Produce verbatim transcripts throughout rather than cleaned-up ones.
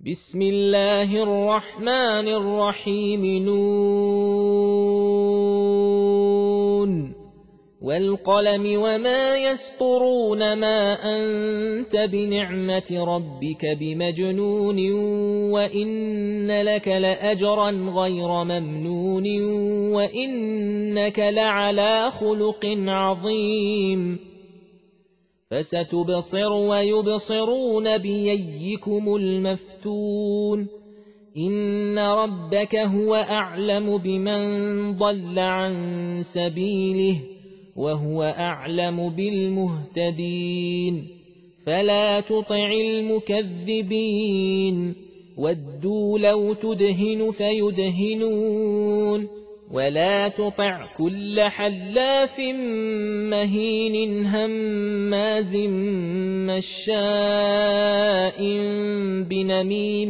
بسم الله الرحمن الرحيم نون والقلم وما يسطرون ما أنت بنعمة ربك بمجنون وإن لك لأجرا غير ممنون وإنك لعلى خلق عظيم فستبصر ويبصرون بأيكم المفتون إن ربك هو أعلم بمن ضل عن سبيله وهو أعلم بالمهتدين فلا تطع المكذبين ودوا لو تدهن فيدهنون ولا تطع كل حلاف مهين هماز مشاء بنميم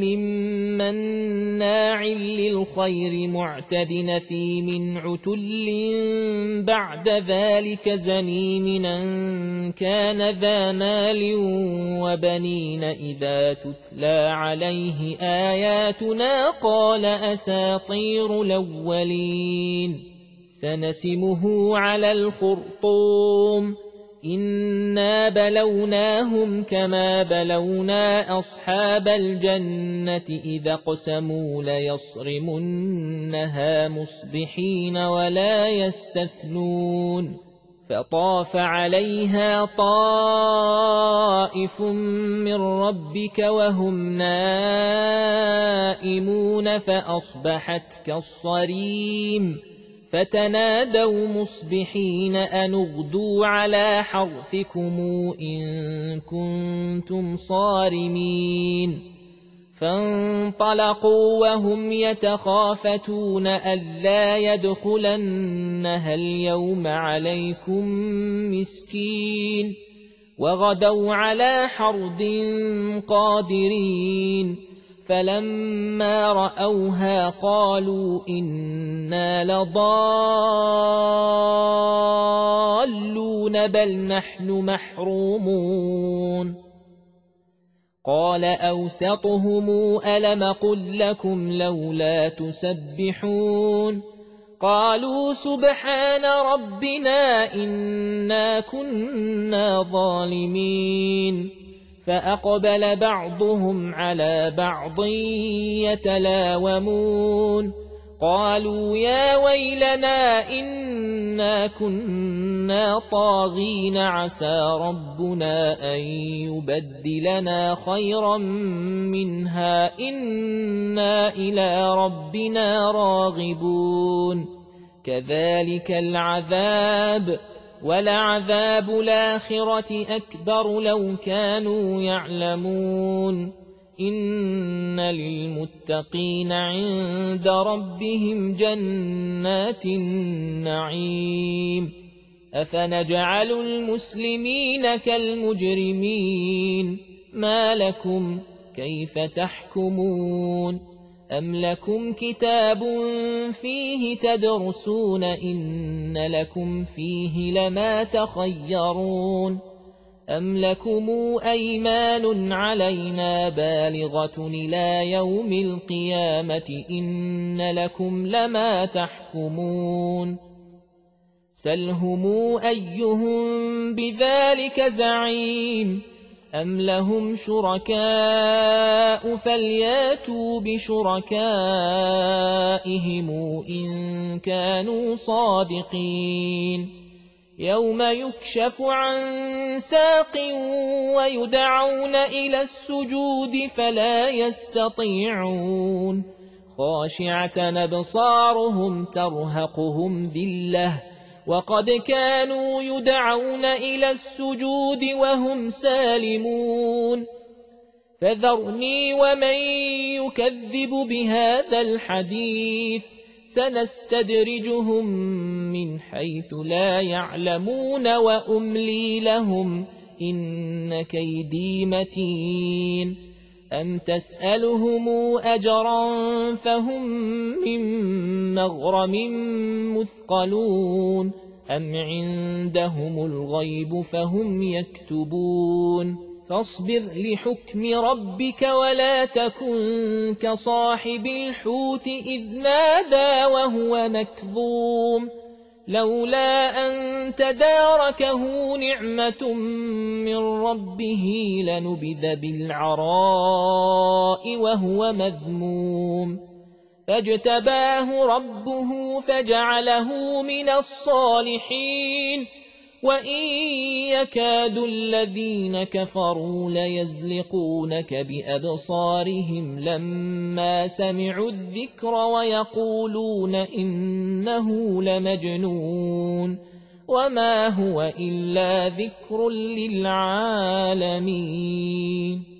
مناع للخير معتد نثيم عتل بعد ذلك زنيم أن كان ذا مال وبنين إذا تتلى عليه آياتنا قال أساطير الأولين سنسمه على الخرطوم إنا بلوناهم كما بلونا أصحاب الجنة إذا اقسموا ليصرمنها مصبحين ولا يستثنون فطاف عليها طائف من ربك وهم نائمون فأصبحت كالصريم فتنادوا مصبحين أن اغدوا على حرثكم إن كنتم صارمين فانطلقوا وهم يتخافتون ألا يدخلنها اليوم عليكم مسكين وغدوا على حرد قادرين فلما رأوها قالوا إنا لضالون بل نحن محرومون قال أوسطهم ألم قل لكم لولا تسبحون قالوا سبحان ربنا إنا كنا ظالمين فأقبل بعضهم على بعض يتلاومون قالوا يا ويلنا إنا كنا طاغين عسى ربنا أن يبدلنا خيرا منها إنا إلى ربنا راغبون كذلك العذاب ولعذاب الآخرة أكبر لو كانوا يعلمون إن للمتقين عند ربهم جنات النعيم أفنجعل المسلمين كالمجرمين ما لكم كيف تحكمون أم لكم كتاب فيه تدرسون إن لكم فيه لما تخيرون أم لكم أيمان علينا بالغة إلى يوم القيامة إن لكم لما تحكمون سلهم أيهم بذلك زعيم أم لهم شركاء فلياتوا بشركائهم إن كانوا صادقين يوم يكشف عن ساق ويدعون إلى السجود فلا يستطيعون خاشعة أبصارهم ترهقهم ذلة وقد كانوا يدعون إلى السجود وهم سالمون فذرني ومن يكذب بهذا الحديث سنستدرجهم من حيث لا يعلمون وأملي لهم إن كيدي متين أم تسألهم أجرا فهم من مغرم مثقلون أم عندهم الغيب فهم يكتبون فاصبر لحكم ربك ولا تكن كصاحب الحوت إذ نادى وهو مكظوم لولا أن تداركه نعمة من ربه لنبذ بالعراء وهو مذموم فاجتباه ربه فجعله من الصالحين وإن يكاد الذين كفروا ليزلقونك بأبصارهم لما سمعوا الذكر ويقولون إنه لمجنون وما هو إلا ذكر للعالمين